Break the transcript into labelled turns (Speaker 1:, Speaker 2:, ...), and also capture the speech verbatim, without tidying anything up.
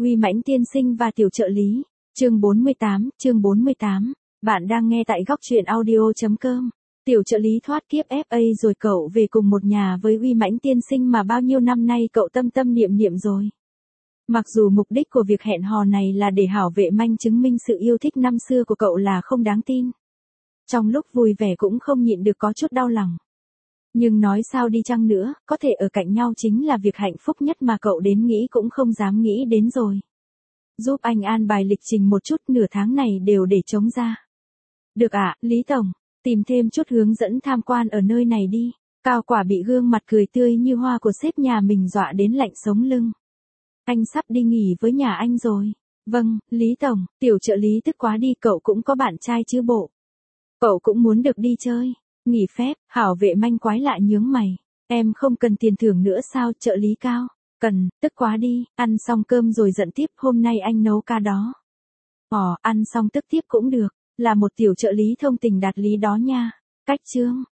Speaker 1: Uy Mãnh tiên sinh và tiểu trợ lý. Chương bốn mươi tám, chương bốn mươi tám. Bạn đang nghe tại góc truyện audio chấm com. Tiểu trợ lý thoát kiếp ép a rồi cậu về cùng một nhà với Uy Mãnh tiên sinh mà bao nhiêu năm nay cậu tâm tâm niệm niệm rồi. Mặc dù mục đích của việc hẹn hò này là để Hảo Vệ Manh chứng minh sự yêu thích năm xưa của cậu là không đáng tin. Trong lúc vui vẻ cũng không nhịn được có chút đau lòng. Nhưng nói sao đi chăng nữa, có thể ở cạnh nhau chính là việc hạnh phúc nhất mà cậu đến nghĩ cũng không dám nghĩ đến rồi. Giúp anh an bài lịch trình một chút, nửa tháng này đều để trống ra. Được ạ, Lý Tổng, tìm thêm chút hướng dẫn tham quan ở nơi này đi. Cao Quả bị gương mặt cười tươi như hoa của sếp nhà mình dọa đến lạnh sống lưng. Anh sắp đi nghỉ với nhà anh rồi. Vâng, Lý Tổng, tiểu trợ lý tức quá đi, cậu cũng có bạn trai chứ bộ. Cậu cũng muốn được đi chơi. Nghỉ phép, Hảo Vệ Manh quái lạ nhướng mày. Em không cần tiền thưởng nữa sao, trợ lý Cao? Cần, tức quá đi, ăn xong cơm rồi giận tiếp, hôm nay anh nấu ca đó. Ồ, ăn xong tức tiếp cũng được, là một tiểu trợ lý thông tình đạt lý đó nha. Cách chương,